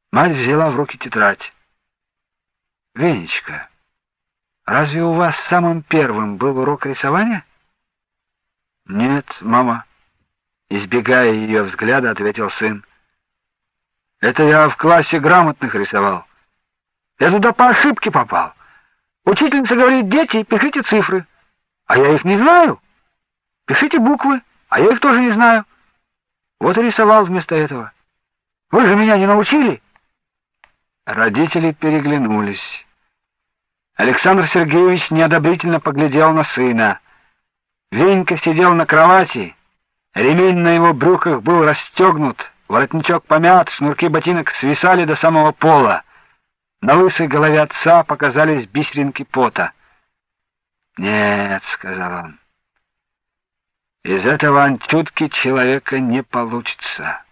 Мать взяла в руки тетрадь. «Венечка, разве у вас самым первым был урок рисования?» «Нет, мама», — избегая ее взгляда, ответил сын. «Это я в классе грамотных рисовал. Я туда по ошибке попал. Учительница говорит: дети, пишите цифры. А я их не знаю. Пишите буквы, а я их тоже не знаю. Вот и рисовал вместо этого. Вы же меня не научили?» Родители переглянулись. Александр Сергеевич неодобрительно поглядел на сына. Венька сидел на кровати. Ремень на его брюках был расстегнут, воротничок помят, шнурки ботинок свисали до самого пола. На лысой голове отца показались бисеринки пота. «Нет», — сказал он, — «из этого Анчутки человека не получится.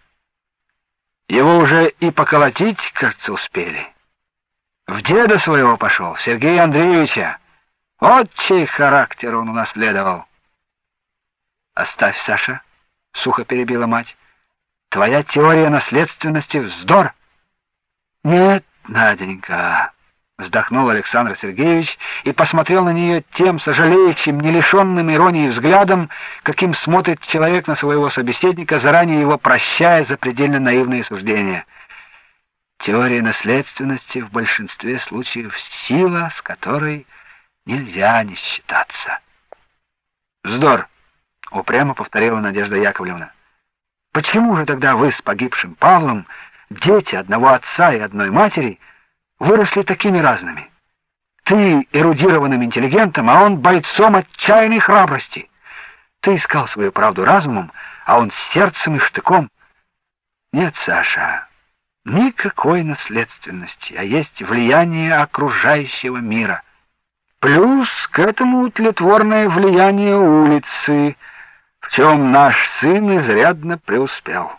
Его уже и поколотить, кажется, успели. В деда своего пошел, Сергея Андреевича. Вот чей характер он унаследовал». «Оставь, Саша», — сухо перебила мать. «Твоя теория наследственности — вздор». «Нет, Наденька», — вздохнул Александр Сергеевич и посмотрел на нее тем сожалеющим, не лишенным иронии взглядом, каким смотрит человек на своего собеседника, заранее его прощая за предельно наивные суждения. «Теория наследственности в большинстве случаев сила, с которой нельзя не считаться». «Вздор», — упрямо повторила Надежда Яковлевна. «Почему же тогда вы с погибшим Павлом, дети одного отца и одной матери, выросли такими разными? Ты эрудированным интеллигентом, а он бойцом отчаянной храбрости. Ты искал свою правду разумом, а он сердцем и штыком. Нет, Саша, никакой наследственности, а есть влияние окружающего мира. Плюс к этому тлетворное влияние улицы, в чем наш сын изрядно преуспел».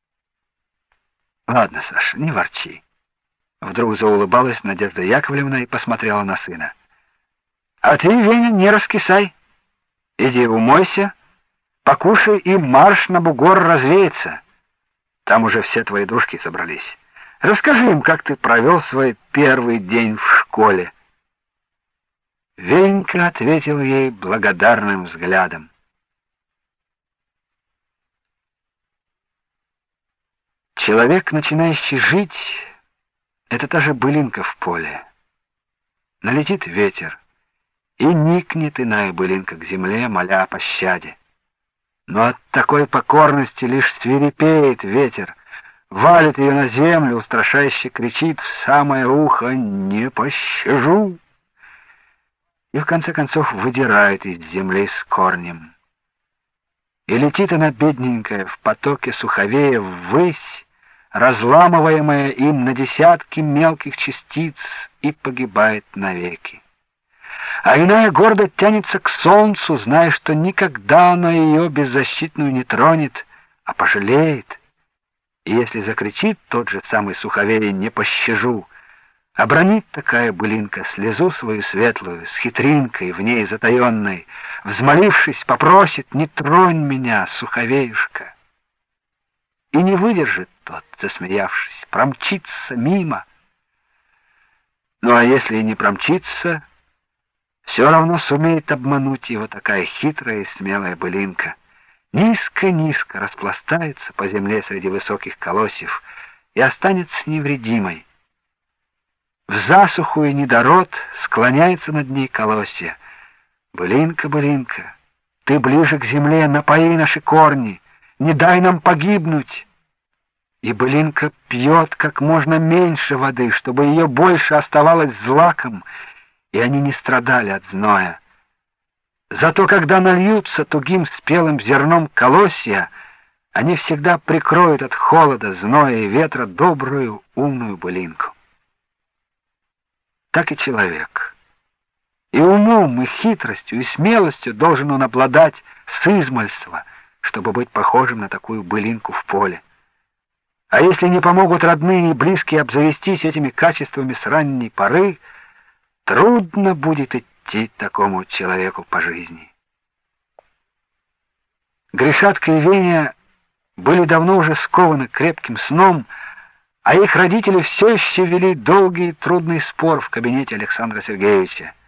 «Ладно, Саша, не ворчи». Вдруг заулыбалась Надежда Яковлевна и посмотрела на сына. «А ты, Веня, не раскисай. Иди умойся, покушай и марш на бугор развеяться. Там уже все твои дружки собрались. Расскажи им, как ты провел свой первый день в школе». Венька ответил ей благодарным взглядом. Человек, начинающий жить, — это та же былинка в поле. Налетит ветер, и никнет иная былинка к земле, моля о пощаде. Но от такой покорности лишь свирепеет ветер, валит ее на землю, устрашающе кричит в самое ухо: «Не пощажу!» И в конце концов выдирает из земли с корнем. И летит она, бедненькая, в потоке суховея ввысь, разламываемая им на десятки мелких частиц, и погибает навеки. А иная гордо тянется к солнцу, зная, что никогда оно ее беззащитную не тронет, а пожалеет. И если закричит тот же самый суховей: «Не пощажу!», обронит такая былинка слезу свою светлую, с хитринкой в ней затаенной, взмолившись, попросит: «Не тронь меня, суховеюшка!» И не выдержит тот, засмеявшись, промчится мимо. Ну а если и не промчится, все равно сумеет обмануть его такая хитрая и смелая былинка. Низко-низко распластается по земле среди высоких колосьев и останется невредимой. В засуху и недород склоняется над ней колосья. «Былинка, былинка, ты ближе к земле, напои наши корни, не дай нам погибнуть». И былинка пьет как можно меньше воды, чтобы ее больше оставалось злаком, и они не страдали от зноя. Зато когда нальются тугим спелым зерном колосья, они всегда прикроют от холода, зноя и ветра добрую, умную былинку. Так и человек. И умом, и хитростью, и смелостью должен он обладать с измальства, чтобы быть похожим на такую былинку в поле. А если не помогут родные и близкие обзавестись этими качествами с ранней поры, трудно будет идти такому человеку по жизни. Гришатка и Веня были давно уже скованы крепким сном, а их родители все еще вели долгий и трудный спор в кабинете Александра Сергеевича.